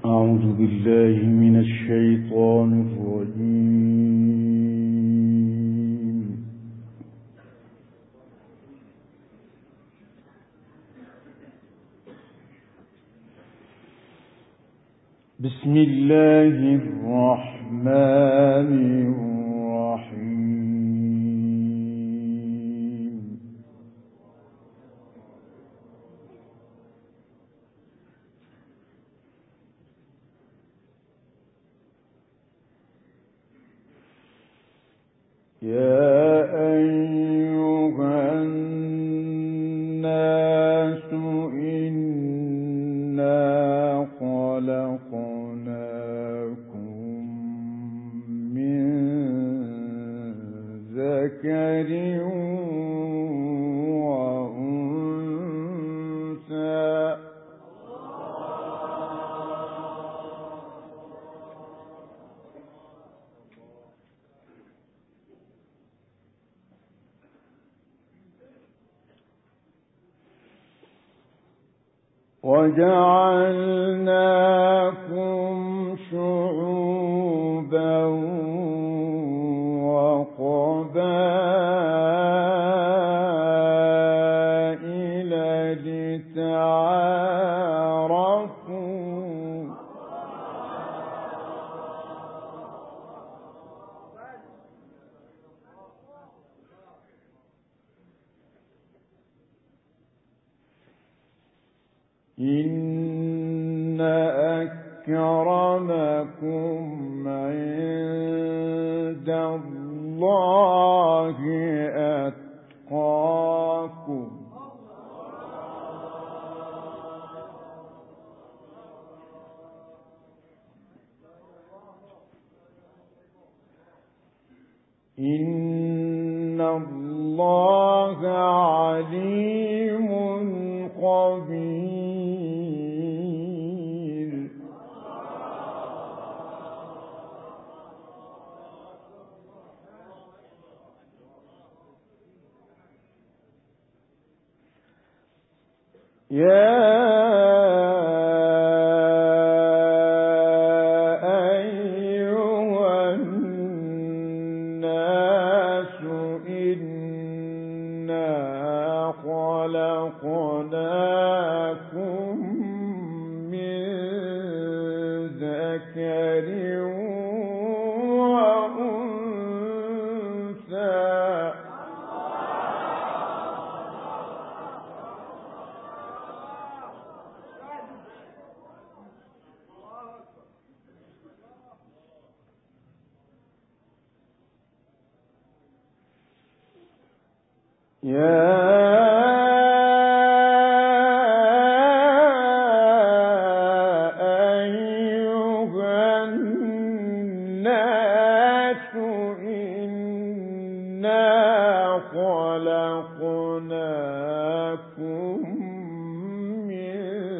أعوذ بالله من الشيطان الرجيم. بسم الله الرحمن الرحيم. يا أيها الناس إنا خلقناكم من ذكر وأنثى وجعلناكم شعوبا وقبائل لتعارفوا إن أكرمكم عند الله أتقاكم إن الله عليم خبير. يا أيها الناس إنا خلقناكم من ذكر وأنثى يا أيها الناس إنا خلقناكم من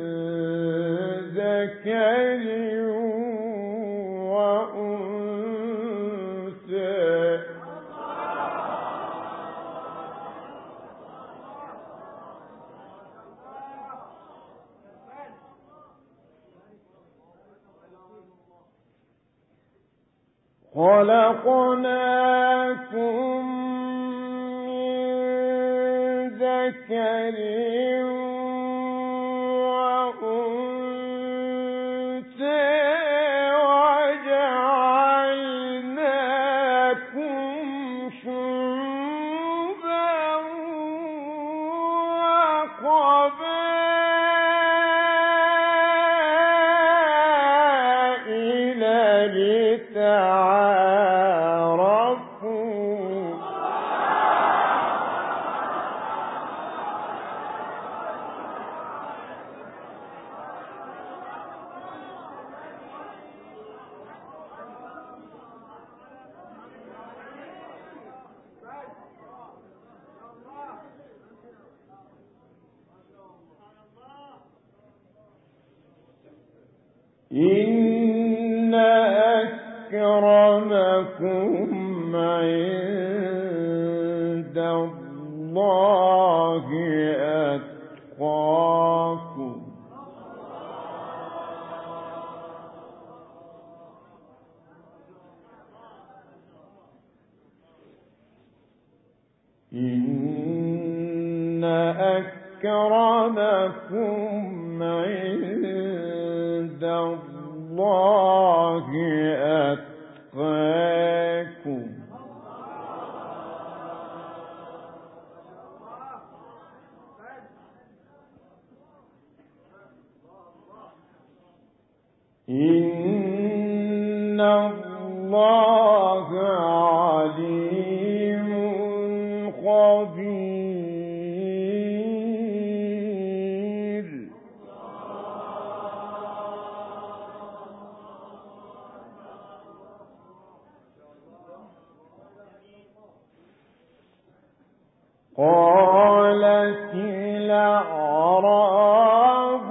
ذكر وأنثى خلقناكم من ذكر وأنثى وجعلناكم شعوبا وقبائل لتعارفوا إن أكرمكم عند الله أتقاكم إن أكرمكم عند الله أتقاكم. إن الله عليم خبير. قالت الأعراب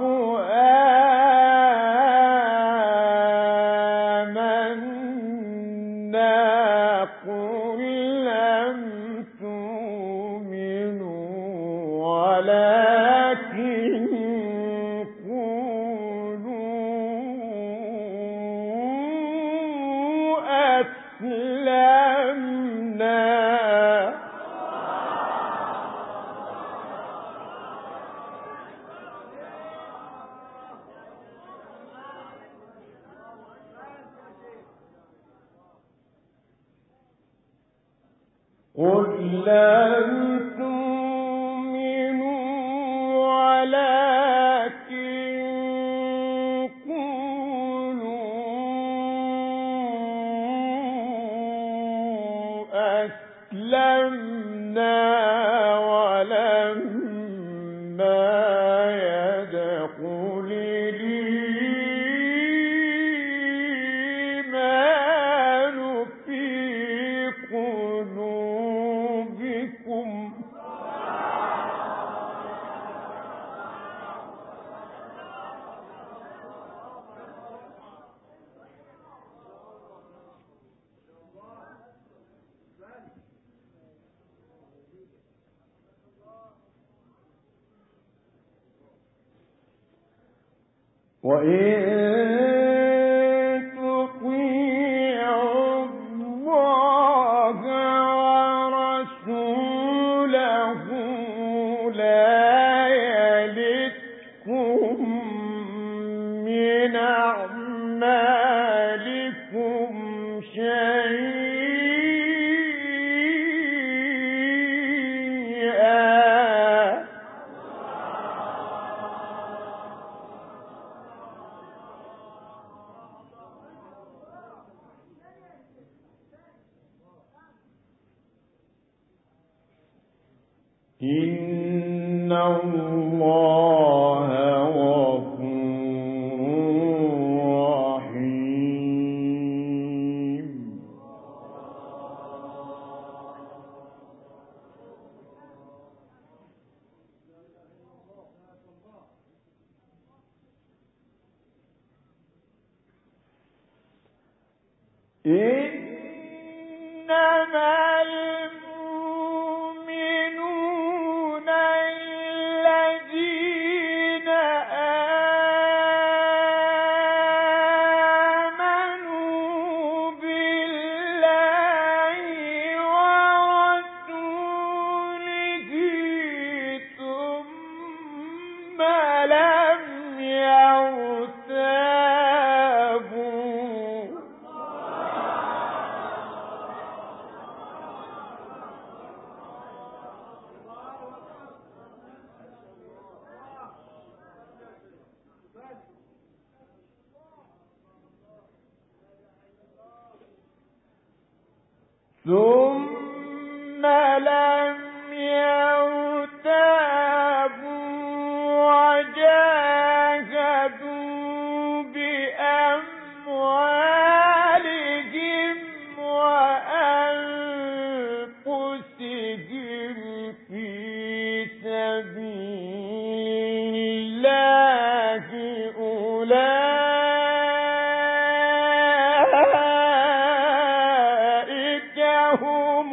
آمنا قل لم تؤمنوا ولكن قولوا أسلمنا. قل لم تؤمنوا ولكن قولوا أسلمنا ولما يدخل الإيمان في قلوبكم. وإن تطيعوا الله ورسوله لا يلتكم من أعمالكم شيئا. إن الله غفور رحيم. إنما المؤمنون الذين آمنوا بالله ورسوله ثم لم يرتابوا. ثم لم يرتابوا وجاهدوا بأموالهم وأنفسهم في سبيل الله أولئك هم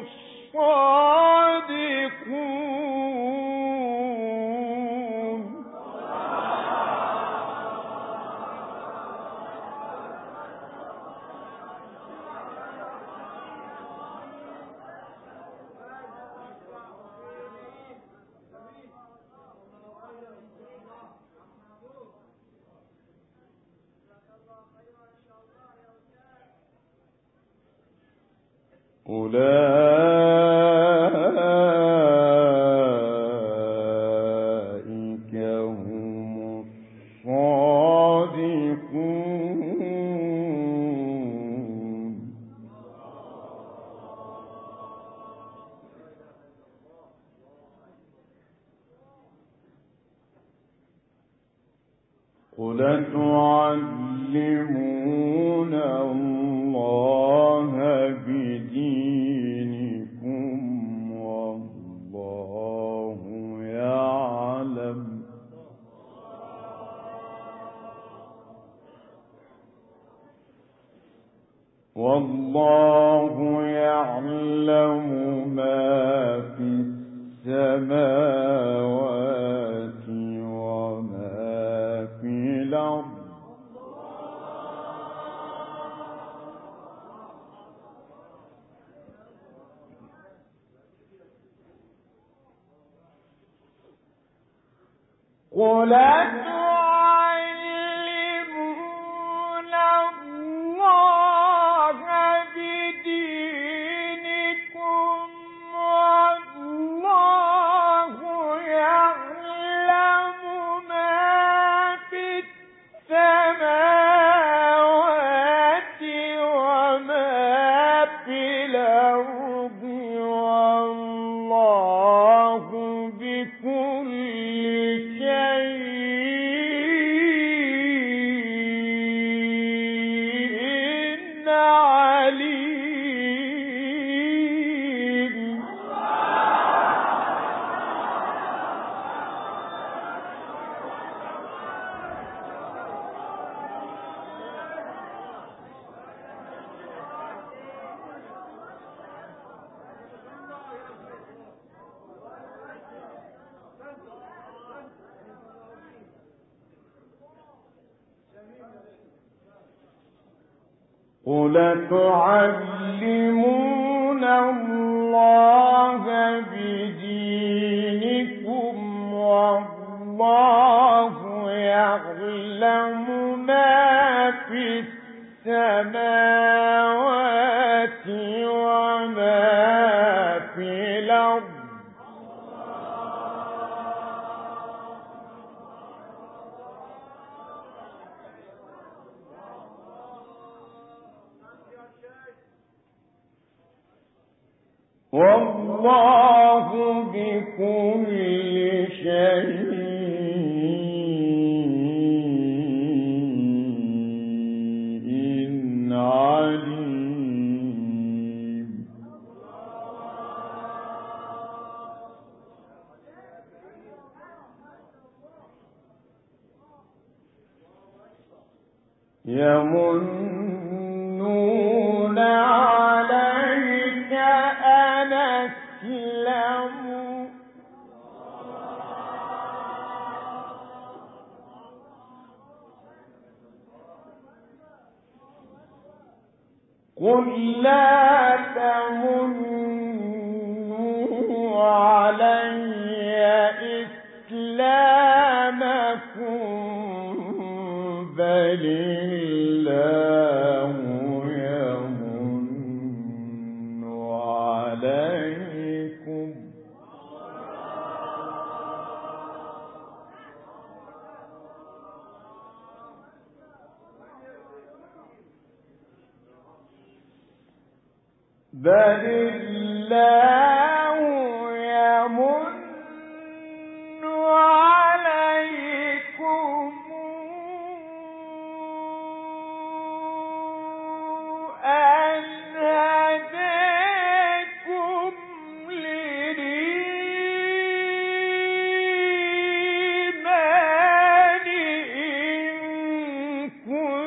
الصادقون. أولئك هم الصادقون. قل تعلمون الله بدينكم والله يعلم ما في السماوات وما في الأرض قل تعلمون الله بدينكم والله يعلم ما في السماوات وما في الأرض والله بكل قل تعلمون الله بدينكم والله يعلم ما في السماوات وما في الأرض والله بكل شيء عليم. يمنون عليك أن أسلموا قل لا تمنوا علي إسلامكم بل الله يمن عليكم بل الله يمن عليكم أن هداكم للإيمان إن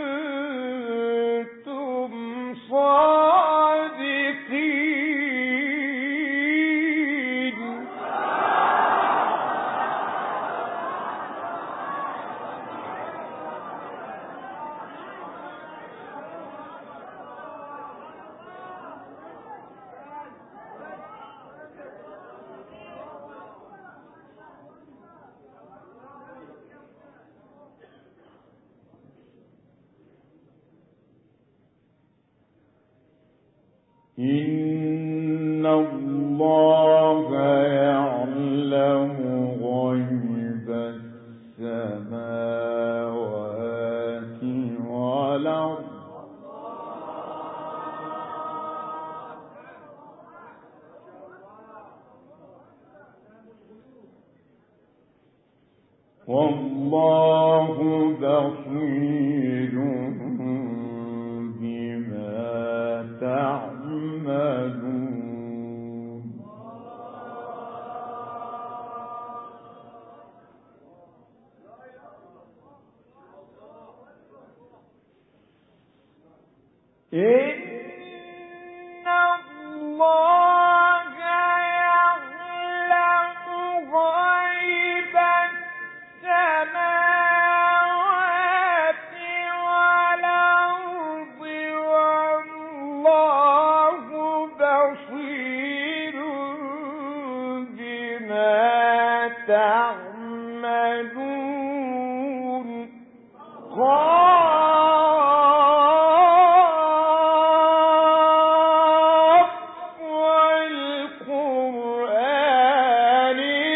كنتم صادقين. إن الله يعلم غيب السماوات والأرض والله بصير بما تعملون إن الله يعلم غيب السماوات والأرض والله بصير بما تعملون والقرآن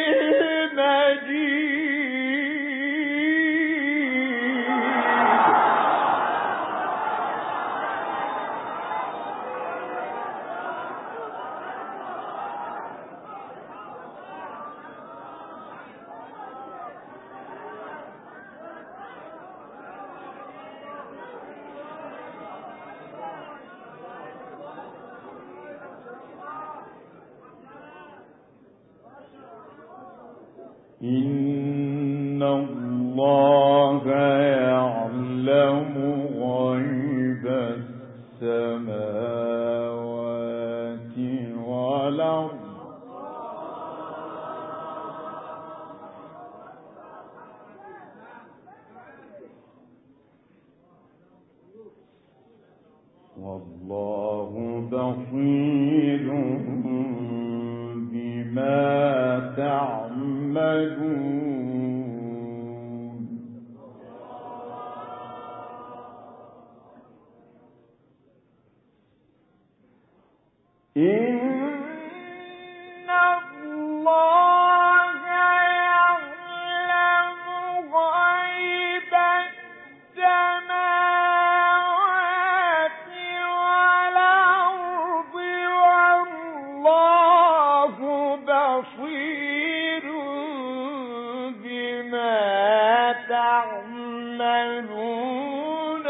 إن الله يعلم غيب السماوات والأرض والله بصير بما تعملون إن الله يعلم غيب السماوات والأرض والله بصير بما تعملون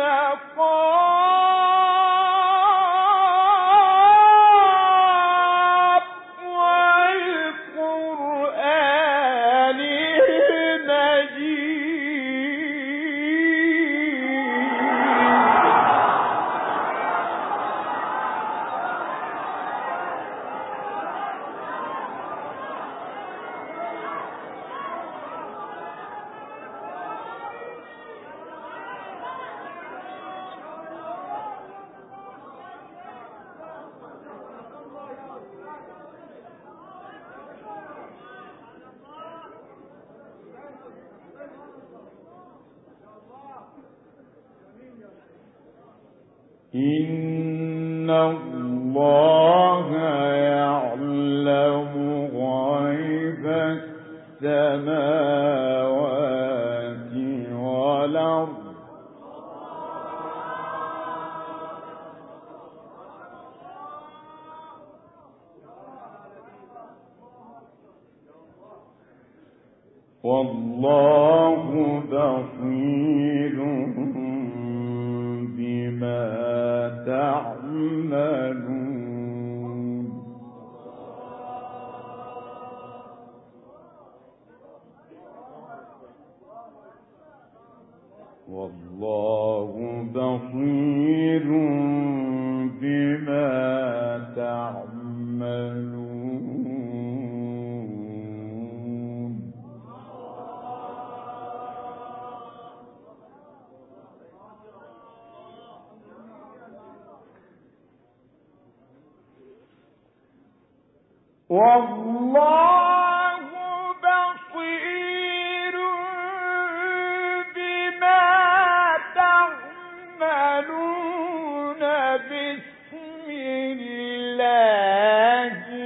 والقرآن إن الله يعلم غيب السماوات والأرض والله بصير بما تعملون والله بصير بما تعملون والله بصير بما تعملون بسم الله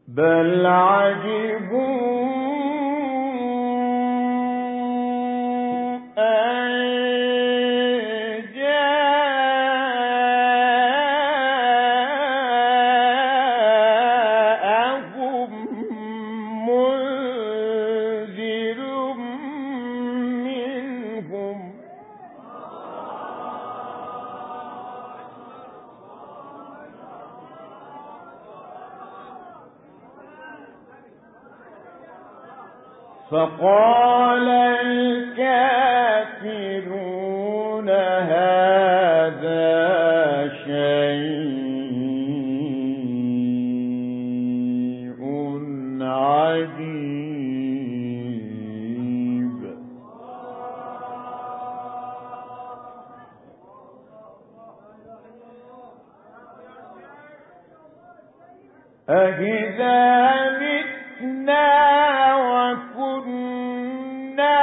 بل عجبوا أن جاءهم منذر منهم فقال الكافرون هذا شيء عجيب أإذا متنا وكنا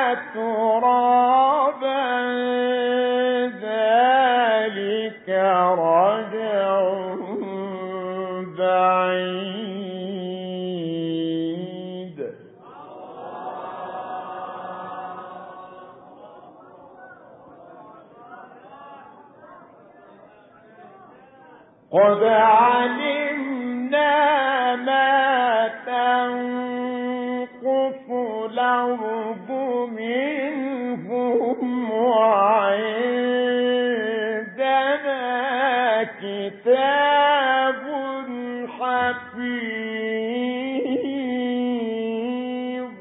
ترابا ذلك رجع بعيد قد علمنا ما تنقص الأرض منهم وعندنا كتاب حفيظ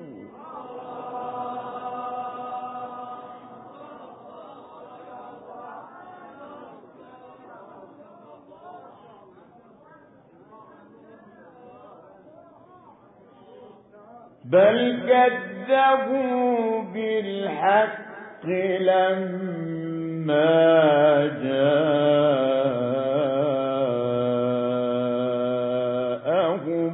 بل كذبوا بالحق لما جاءهم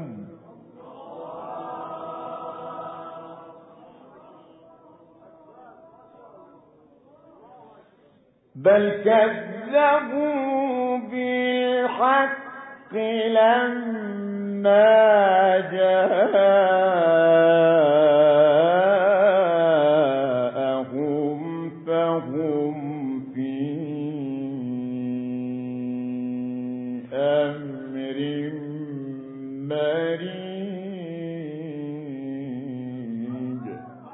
بل كذبوا بالحق لما جاءهم فهم في أمر مريج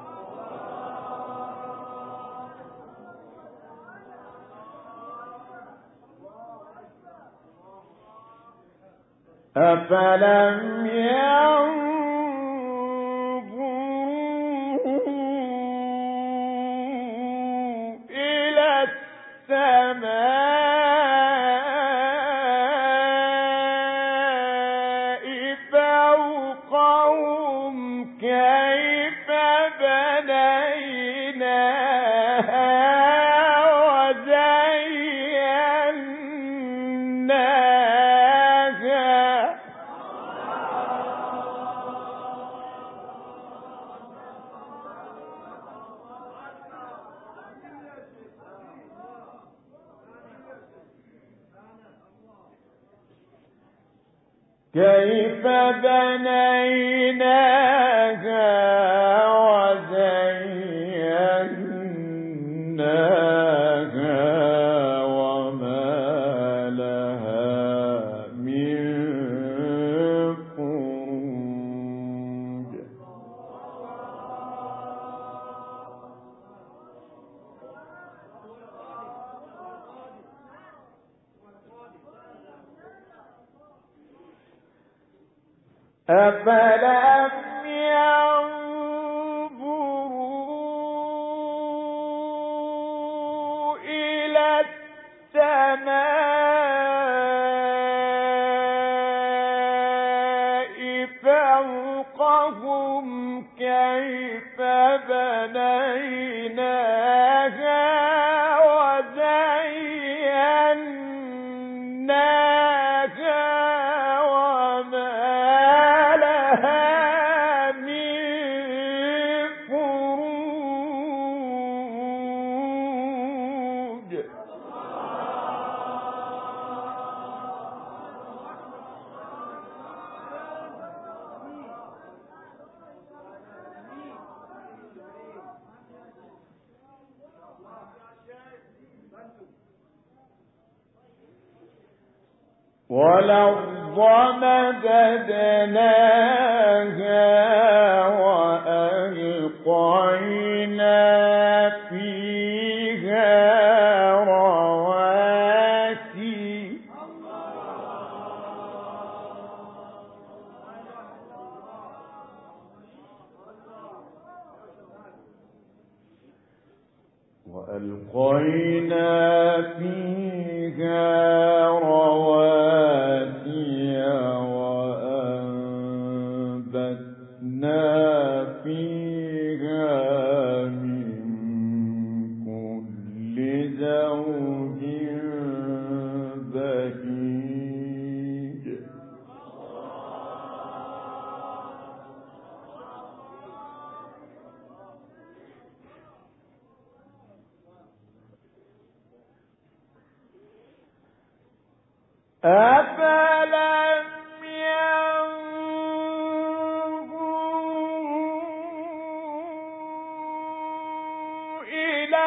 أفلم ينظروا إلى السماء فوقهم كيف بنيناها وزيناها كيف بنيناها وزيناها وما لها من فروج أفلم ينظروا إلى السماء فوقهم كيف بنيناها وزيناها وما لها من فروج والأرض مددناها وألقينا فيها رواسي وأنبتنا فيها من كل زوج بهيج أفلم ينظروا إلى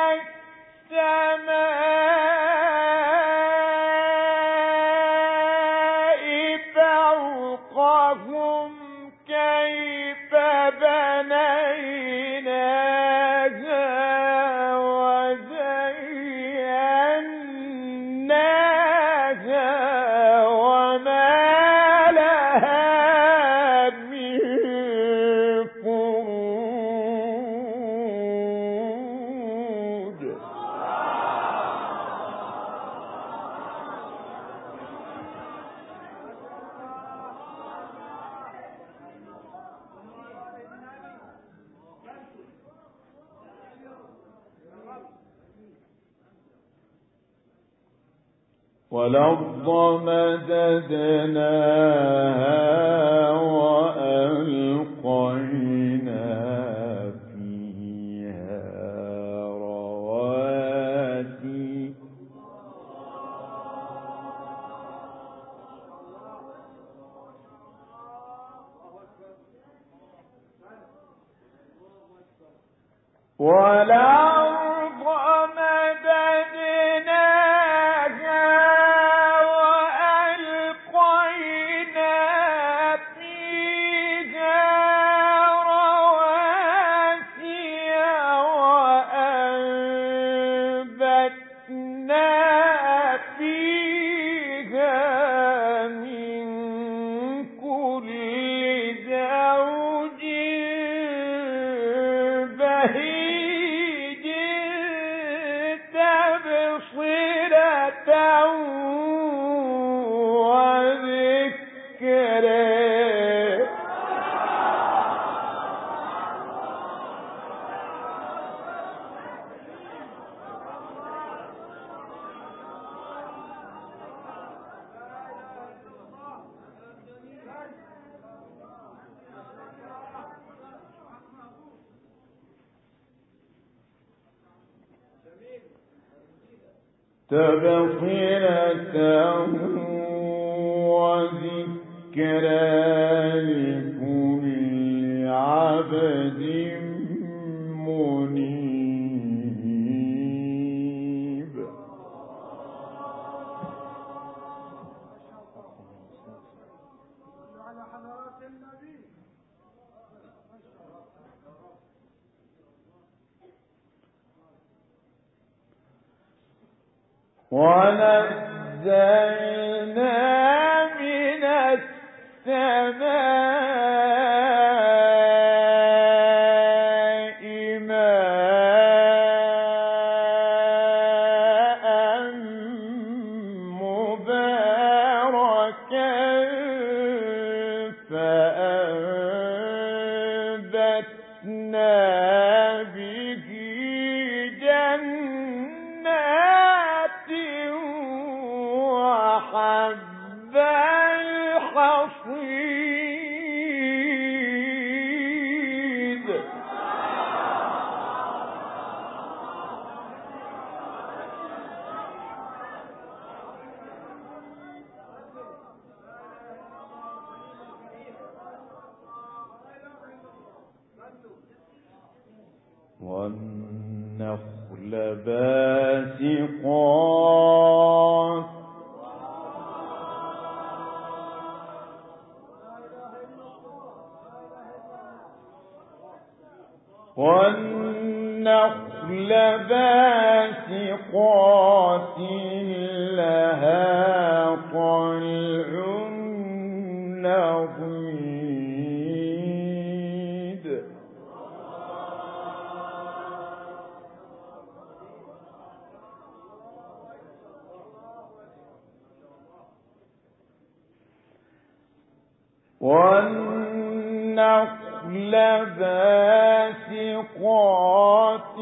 السماء فوقهم كيف بنيناها وزيناها وما لها من فروج والأرض مددناها وألقينا فيها رواسي والأرض مددناها وألقينا فيها رواسي وأنبتنا فيها من كل زوج بهيج تبصرة وذكرى تبصرة وذكرى لكل عبد منيب ونزلنا من السماء ماء مباركا فأنبتنا به جنات وحب الحصيد والنخل باسقات والنخل باسقات لها طلع نضيد والنخل باسقات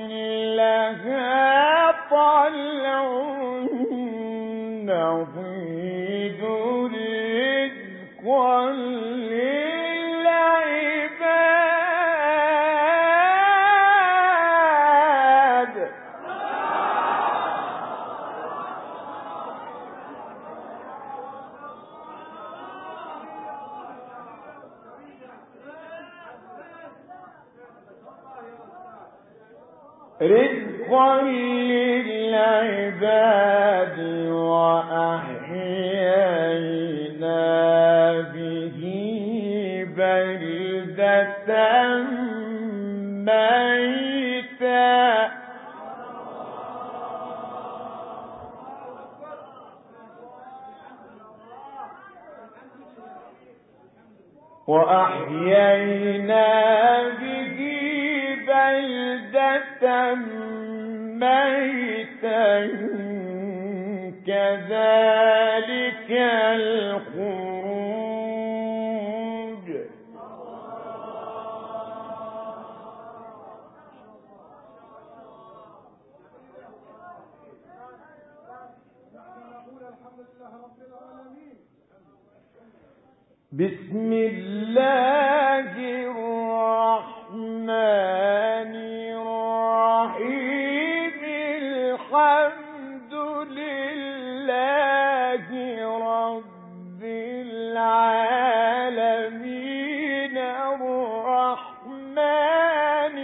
لها طلع نضيد رزقا للعباد رزقا للعباد وأحيينا به بلدة ميتا وأحيينا به بلدة ميتا كذلك الخروج بسم الله الرحمن الرحيم الحمد لله رب العالمين الرحمن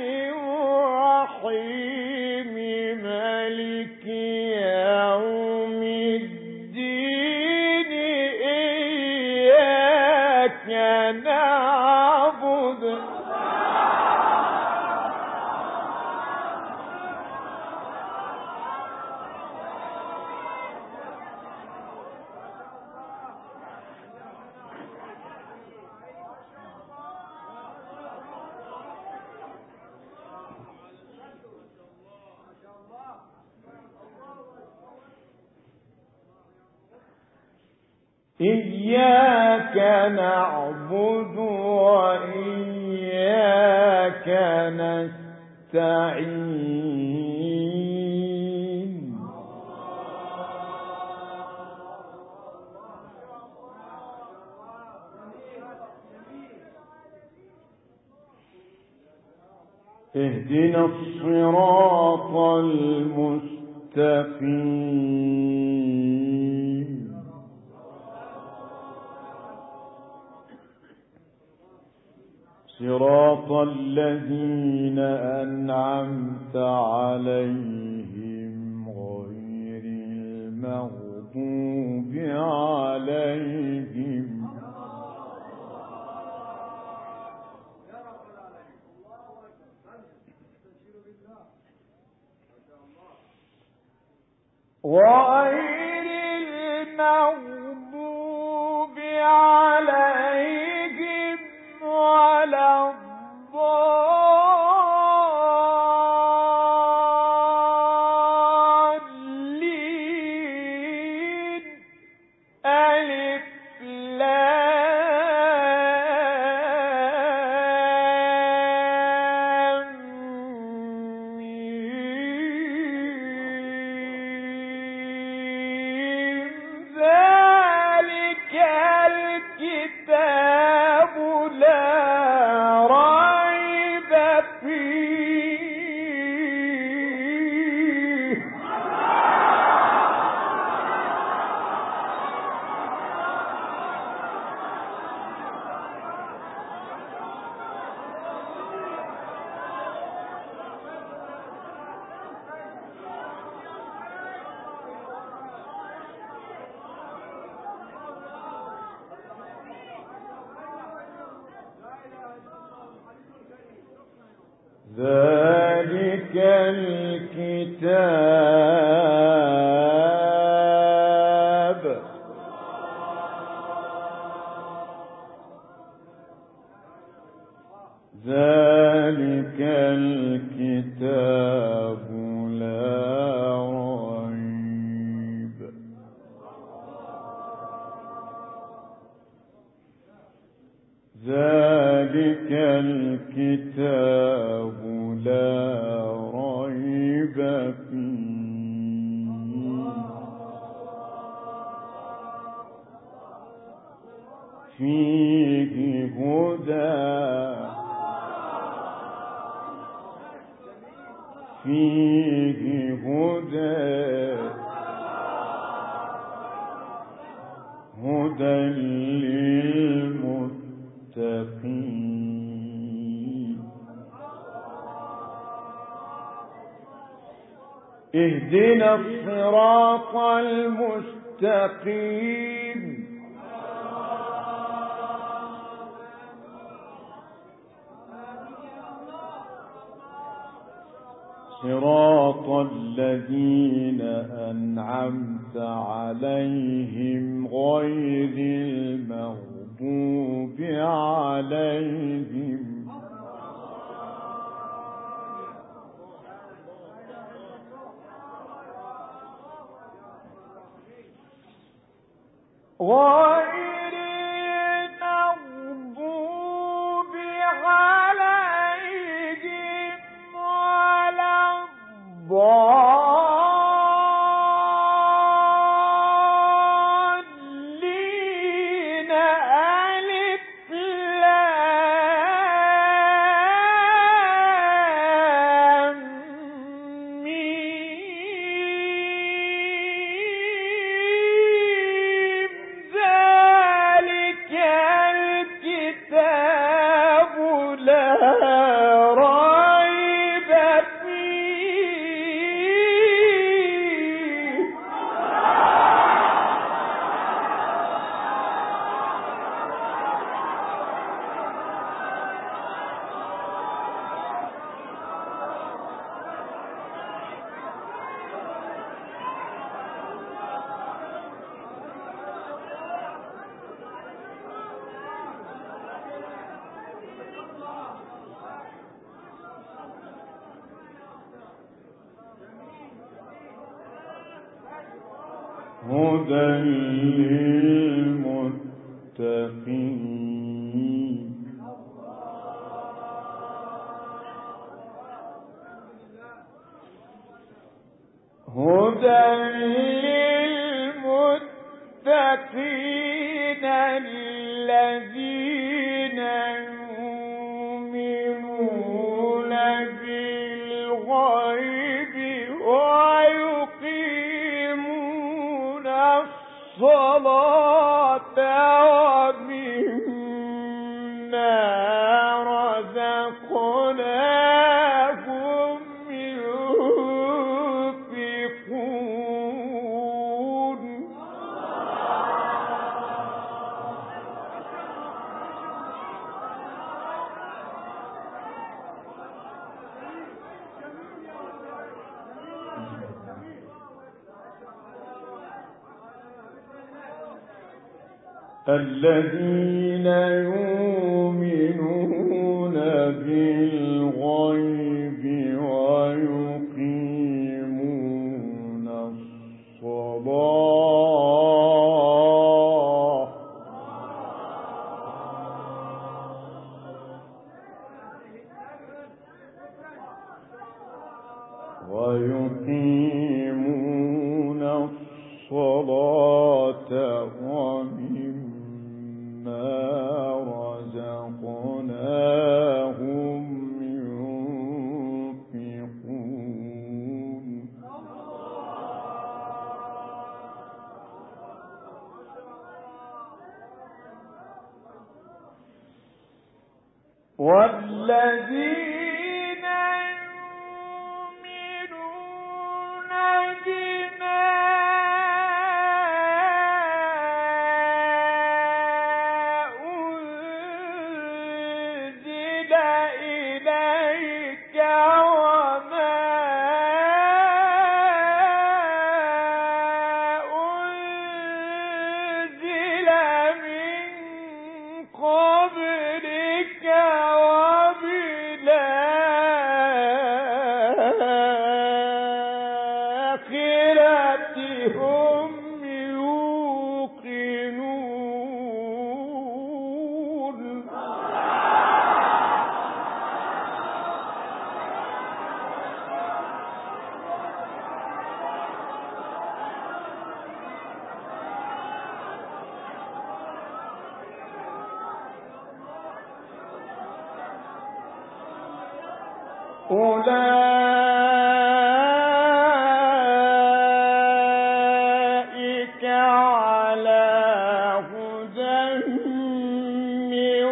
الرحيم مالك يوم الدين إياك نعبد إياك نعبد وإياك نستعين اهدنا الصراط المستقيم صراط الذين أنعمت عليهم غير المغضوب عليهم غير المغضوب عليهم ولا الضالين ألف لام ميم ذلك الكتاب لا ريب فيه ذلك الكتاب ذلك الكتاب لا ريب ذلك الكتاب لا ريب فيه هدى هدى للمتقين اهدنا الصراط المستقيم صراط الذين أنعمت عليهم غير المغضوب عليهم غير المغضوب عليهم ولا الضالين ألف لام ميم ذلك الكتاب لا ريب فيه هدى للمتقين هدى للمتقين الذين يؤمنون بالغيب ويقيمون الصلاة ومما رزقناهم ينفقون الذين يؤمنون بالغيب ويقيمون الصلاة ومما رزقناهم ينفقون والذين يؤمنون بما أنزل إليك أولئك على هدى من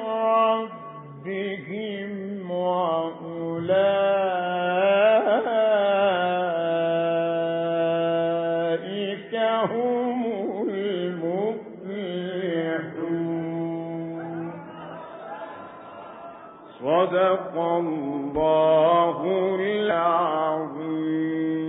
ربهم وأولئك هم المفلحون. صدق الله العظيم.